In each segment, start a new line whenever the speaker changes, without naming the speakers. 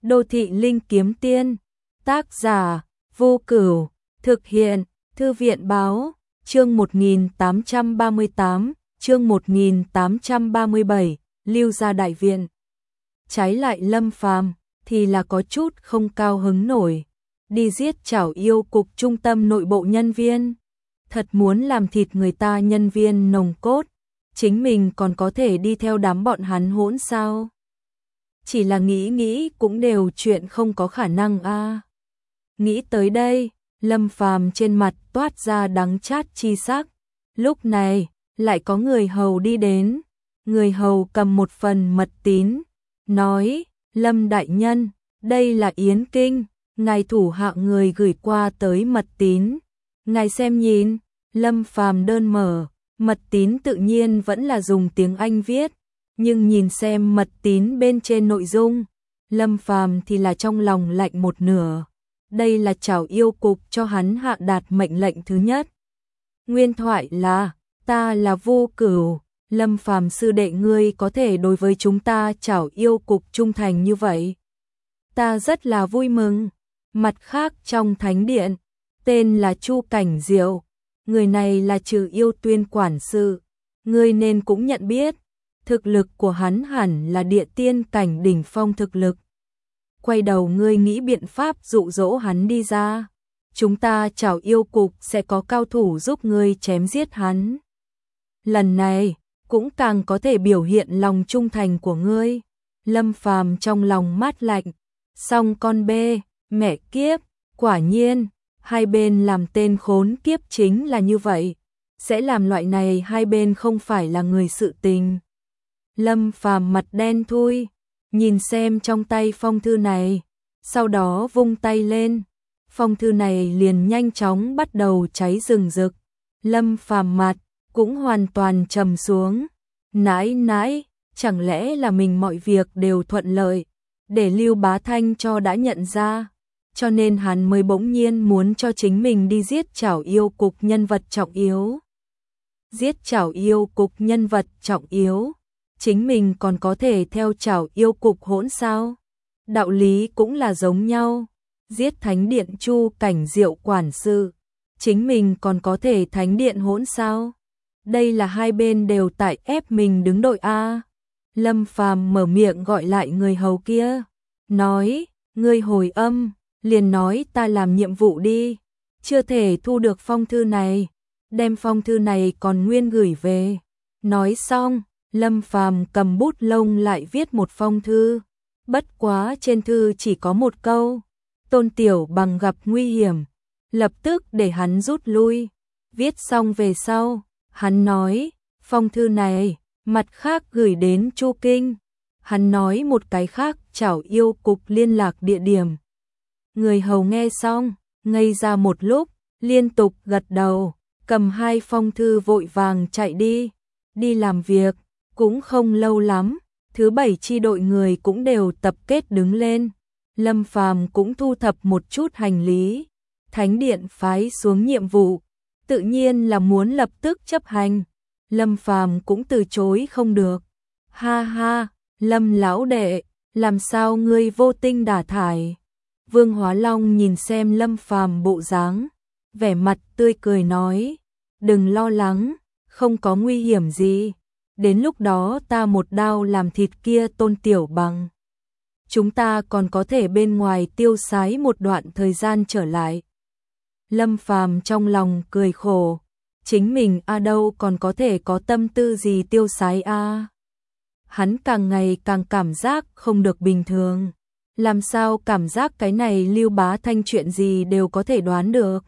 Đô thị linh kiếm tiên. Tác giả Vô Cửu. Thực hiện Thư viện báo. Chương 1838, chương 1837, Lưu gia đại viện. Trái lại Lâm Phàm thì là có chút không cao hứng nổi. Đi giết chảo yêu cục trung tâm nội bộ nhân viên. Thật muốn làm thịt người ta nhân viên nòng cốt. Chính mình còn có thể đi theo đám bọn hắn hỗn sao? Chỉ là nghĩ cũng đều chuyện không có khả năng a. Nghĩ tới đây, Lâm Phàm trên mặt toát ra đắng chát chi sắc. Lúc này, lại có người hầu đi đến. Người hầu cầm một phần mật tín, nói: Lâm đại nhân, đây là Yến Kinh, ngài thủ hạ người gửi qua tới mật tín. Ngài xem nhìn. Lâm Phàm đơn mở, mật tín tự nhiên vẫn là dùng tiếng Anh viết, nhưng nhìn xem mật tín bên trên nội dung, Lâm Phàm thì là trong lòng lạnh một nửa. Đây là chảo yêu cục cho hắn hạ đạt mệnh lệnh thứ nhất. Nguyên thoại là: ta là Vô Cửu, Lâm Phàm sư đệ, ngươi có thể đối với chúng ta chảo yêu cục trung thành như vậy, ta rất là vui mừng. Mặt khác trong thánh điện, tên là Chu Cảnh Diệu, người này là Trừ Yêu Tuyên quản sự, ngươi nên cũng nhận biết, thực lực của hắn hẳn là địa tiên cảnh đỉnh phong thực lực. Quay đầu ngươi nghĩ biện pháp dụ dỗ hắn đi ra, chúng ta chảo yêu cục sẽ có cao thủ giúp ngươi chém giết hắn. Lần này cũng càng có thể biểu hiện lòng trung thành của ngươi. Lâm Phàm trong lòng mát lạnh, song con bê, mẹ kiếp, quả nhiên, hai bên làm tên khốn kiếp chính là như vậy, sẽ làm loại này hai bên không phải là người sự tình. Lâm Phàm mặt đen thui, nhìn xem trong tay phong thư này, sau đó vung tay lên, phong thư này liền nhanh chóng bắt đầu cháy rừng rực. Lâm Phàm mặt cũng hoàn toàn trầm xuống. Nãi, chẳng lẽ là mình mọi việc đều thuận lợi, để Lưu Bá Thanh cho đã nhận ra, cho nên hắn mới bỗng nhiên muốn cho chính mình đi giết chảo yêu cục nhân vật trọng yếu. Giết chảo yêu cục nhân vật trọng yếu, chính mình còn có thể theo chảo yêu cục hỗn sao? Đạo lý cũng là giống nhau. Giết thánh điện Chu Cảnh Diệu quản sự, chính mình còn có thể thánh điện hỗn sao? Đây là hai bên đều tại ép mình đứng đội a. Lâm Phàm mở miệng gọi lại người hầu kia, nói: ngươi hồi âm, liền nói ta làm nhiệm vụ đi, chưa thể thu được phong thư này, đem phong thư này còn nguyên gửi về. Nói xong, Lâm Phàm cầm bút lông lại viết một phong thư, bất quá trên thư chỉ có một câu: Tôn Tiểu Bằng gặp nguy hiểm, lập tức để hắn rút lui. Viết xong về sau, hắn nói: phong thư này mặt khác gửi đến Chu Kinh. Hắn nói một cái khác chảo yêu cục liên lạc địa điểm. Người hầu nghe xong, ngây ra một lúc, liên tục gật đầu, cầm hai phong thư vội vàng chạy đi. Đi làm việc, cũng không lâu lắm, thứ bảy chi đội người cũng đều tập kết đứng lên. Lâm Phàm cũng thu thập một chút hành lý. Thánh điện phái xuống nhiệm vụ, tự nhiên là muốn lập tức chấp hành. Lâm Phàm cũng từ chối không được. Ha ha, Lâm lão đệ, làm sao ngươi vô tinh đả thải? Vương Hóa Long nhìn xem Lâm Phàm bộ dáng, vẻ mặt tươi cười nói: đừng lo lắng, không có nguy hiểm gì. Đến lúc đó ta một đao làm thịt kia Tôn Tiểu Bằng, chúng ta còn có thể bên ngoài tiêu sái một đoạn thời gian trở lại. Lâm Phàm trong lòng cười khổ, chính mình đâu còn có thể có tâm tư gì tiêu sái a. Hắn càng ngày càng cảm giác không được bình thường. Làm sao cảm giác cái này Lưu Bá Thanh chuyện gì đều có thể đoán được.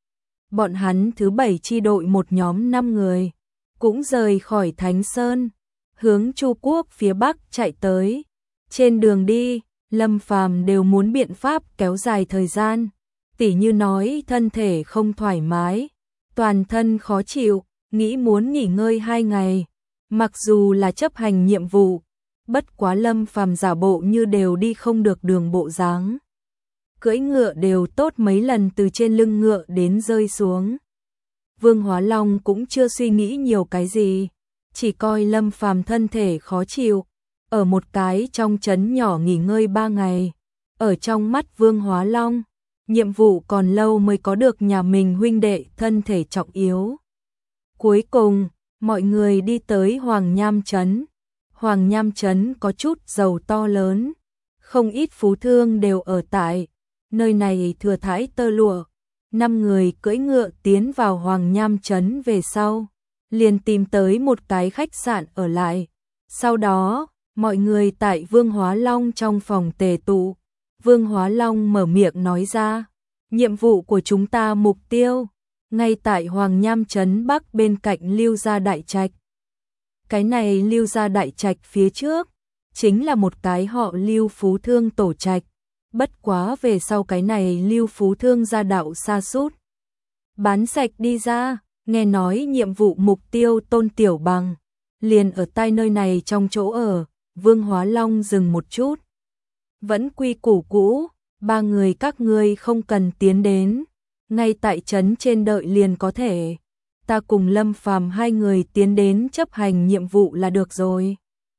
Bọn hắn thứ bảy chi đội một nhóm 5 người, cũng rời khỏi Thánh Sơn, hướng Chu Quốc phía Bắc chạy tới. Trên đường đi, Lâm Phàm đều muốn biện pháp kéo dài thời gian, tỉ như nói thân thể không thoải mái, toàn thân khó chịu, nghĩ muốn nghỉ ngơi 2 ngày. Mặc dù là chấp hành nhiệm vụ, bất quá Lâm Phàm giả bộ như đều đi không được đường bộ dáng. Cưỡi ngựa đều tốt mấy lần từ trên lưng ngựa đến rơi xuống. Vương Hóa Long cũng chưa suy nghĩ nhiều cái gì, chỉ coi Lâm Phàm thân thể khó chịu, ở một cái trong trấn nhỏ nghỉ ngơi 3 ngày, Ở trong mắt Vương Hóa Long, nhiệm vụ còn lâu mới có được nhà mình huynh đệ thân thể trọng yếu. Cuối cùng, mọi người đi tới Hoàng Nham Trấn. Hoàng Nham Trấn có chút giàu to lớn, không ít phú thương đều ở tại nơi này thừa thãi tơ lụa. 5 người cưỡi ngựa tiến vào Hoàng Nham Trấn về sau, liền tìm tới một cái khách sạn ở lại. Sau đó, mọi người tại Vương Hóa Long trong phòng tề tụ. Vương Hóa Long mở miệng nói ra, nhiệm vụ của chúng ta mục tiêu, ngay tại Hoàng Nham Trấn Bắc bên cạnh Lưu Gia Đại Trạch. Cái này Lưu Gia Đại Trạch phía trước, chính là một cái họ Lưu phú thương tổ trạch. Bất quá về sau cái này Lưu phú thương gia đạo sa sút, bán sạch đi ra, nghe nói nhiệm vụ mục tiêu Tôn Tiểu Bằng liền ở tại nơi này trong chỗ ở. Vương Hóa Long dừng một chút, vẫn quy củ cũ, 3 người các ngươi không cần tiến đến, ngay tại trấn trên đợi liền có thể. Ta cùng Lâm Phàm 2 người tiến đến chấp hành nhiệm vụ là được rồi.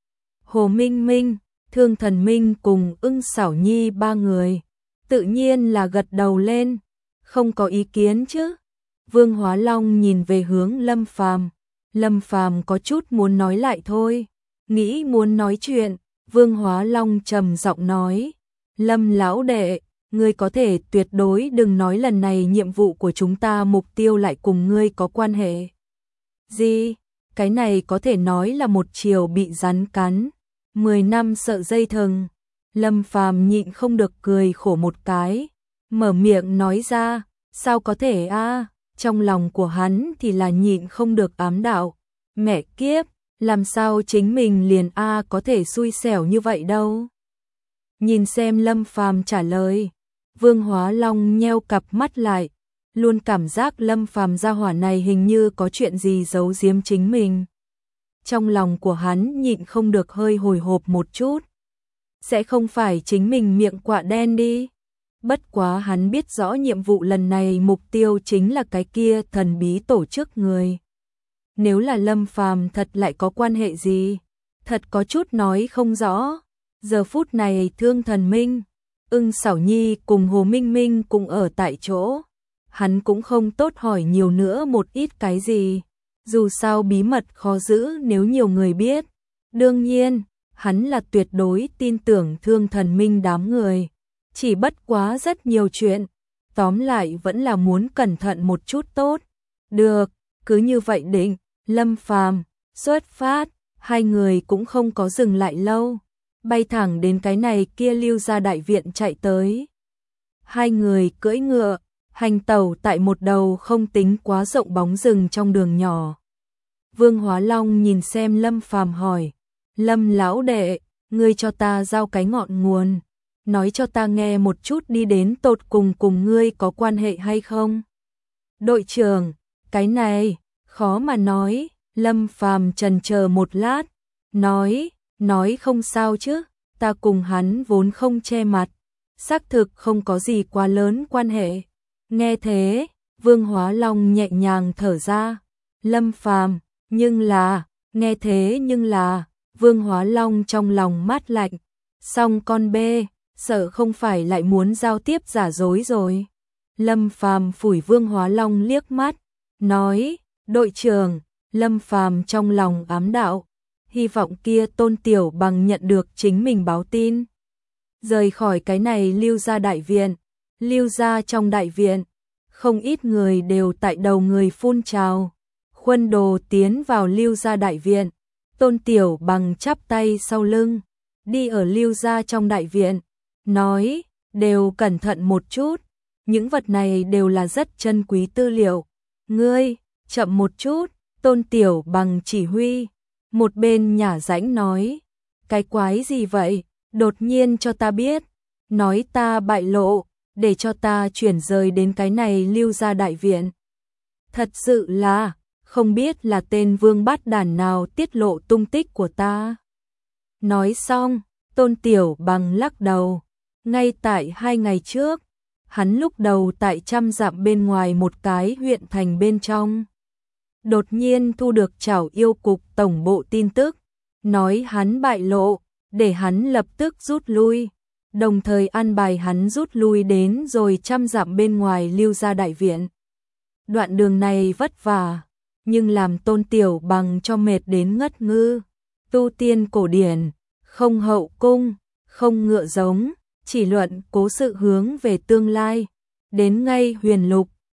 Hồ Minh Minh, Thương Thần Minh cùng Ưng Xảo Nhi 3 người, tự nhiên là gật đầu lên, không có ý kiến chứ. Vương Hóa Long nhìn về hướng Lâm Phàm. Lâm Phàm có chút muốn nói lại thôi, nghĩ muốn nói chuyện. Vương Hóa Long trầm giọng nói, Lâm lão đệ, ngươi có thể tuyệt đối đừng nói lần này nhiệm vụ của chúng ta mục tiêu lại cùng ngươi có quan hệ. Gì? Cái này có thể nói là một chiều bị rắn cắn, 10 năm sợ dây thừng. Lâm Phàm nhịn không được cười khổ một cái, mở miệng nói ra, sao có thể a? Trong lòng của hắn thì là nhịn không được ám đạo, mẹ kiếp, làm sao chính mình liền có thể xui xẻo như vậy đâu. Nhìn xem Lâm Phàm trả lời, Vương Hóa Long nheo cặp mắt lại, luôn cảm giác Lâm Phàm gia hỏa này hình như có chuyện gì giấu giếm chính mình. Trong lòng của hắn nhịn không được hơi hồi hộp một chút. Sẽ không phải chính mình miệng quạ đen đi. Bất quá hắn biết rõ nhiệm vụ lần này mục tiêu chính là cái kia thần bí tổ chức người. Nếu là Lâm Phàm thật lại có quan hệ gì, thật có chút nói không rõ. Giờ phút này Thương Thần Minh, Ưng Xảo Nhi cùng Hồ Minh Minh cũng ở tại chỗ. Hắn cũng không tốt hỏi nhiều nữa một ít cái gì. Dù sao bí mật khó giữ nếu nhiều người biết. Đương nhiên, hắn là tuyệt đối tin tưởng Thương Thần Minh đám người. Chỉ bất quá rất nhiều chuyện. Tóm lại vẫn là muốn cẩn thận một chút tốt. Được, cứ như vậy định. Lâm Phàm xuất phát, 2 người cũng không có dừng lại lâu, bay thẳng đến cái này kia Lưu Gia Đại Viện chạy tới. 2 người cưỡi ngựa, hành tẩu tại một đầu không tính quá rộng bóng rừng trong đường nhỏ. Vương Hóa Long nhìn xem Lâm Phàm hỏi, Lâm lão đệ, ngươi cho ta giao cái ngọn nguồn, nói cho ta nghe một chút đi đến tột cùng ngươi có quan hệ hay không? Đội trưởng, cái này khó mà nói. Lâm Phàm chần chờ một lát, nói không sao chứ, ta cùng hắn vốn không che mặt, xác thực không có gì quá lớn quan hệ. Nghe thế, Vương Hóa Long nhẹ nhàng thở ra. Lâm Phàm, nghe thế nhưng là, Vương Hóa Long trong lòng mát lạnh, xong con bê, sợ không phải lại muốn giao tiếp giả dối rồi. Lâm Phàm phủi Vương Hóa Long liếc mắt, nói, đội trưởng. Lâm Phàm trong lòng ám đạo, hy vọng kia Tôn Tiểu Bằng nhận được chính mình báo tin. Rời khỏi cái này Lưu Gia Đại Viện, Lưu Gia trong đại viện, không ít người đều tại đầu người phun trào. Khuân Đồ tiến vào Lưu Gia Đại Viện, Tôn Tiểu Bằng chắp tay sau lưng, đi ở Lưu Gia trong đại viện, nói, đều cẩn thận một chút, những vật này đều là rất chân quý tư liệu. Ngươi, chậm một chút. Tôn Tiểu Bằng chỉ huy, một bên nhả rãnh nói, cái quái gì vậy, đột nhiên cho ta biết, nói ta bại lộ, để cho ta chuyển rời đến cái này Lưu Gia Đại Viện. Thật sự là, không biết là tên vương bát đản nào tiết lộ tung tích của ta. Nói xong, Tôn Tiểu Bằng lắc đầu, ngay tại 2 ngày trước, hắn lúc đầu tại 100 dặm bên ngoài một cái huyện thành bên trong. Đột nhiên thu được Trảo Yêu Cục tổng bộ tin tức, nói hắn bại lộ, để hắn lập tức rút lui. đồng thời an bài hắn rút lui đến rồi 100 dặm bên ngoài Lưu Gia đại viện. Đoạn đường này vất vả, nhưng làm Tôn Tiểu Bằng cho mệt đến ngất ngư. Tu tiên cổ điển, không hậu cung, không ngựa giống, chỉ luận cố sự hướng về tương lai. Đến ngay Huyền Lục,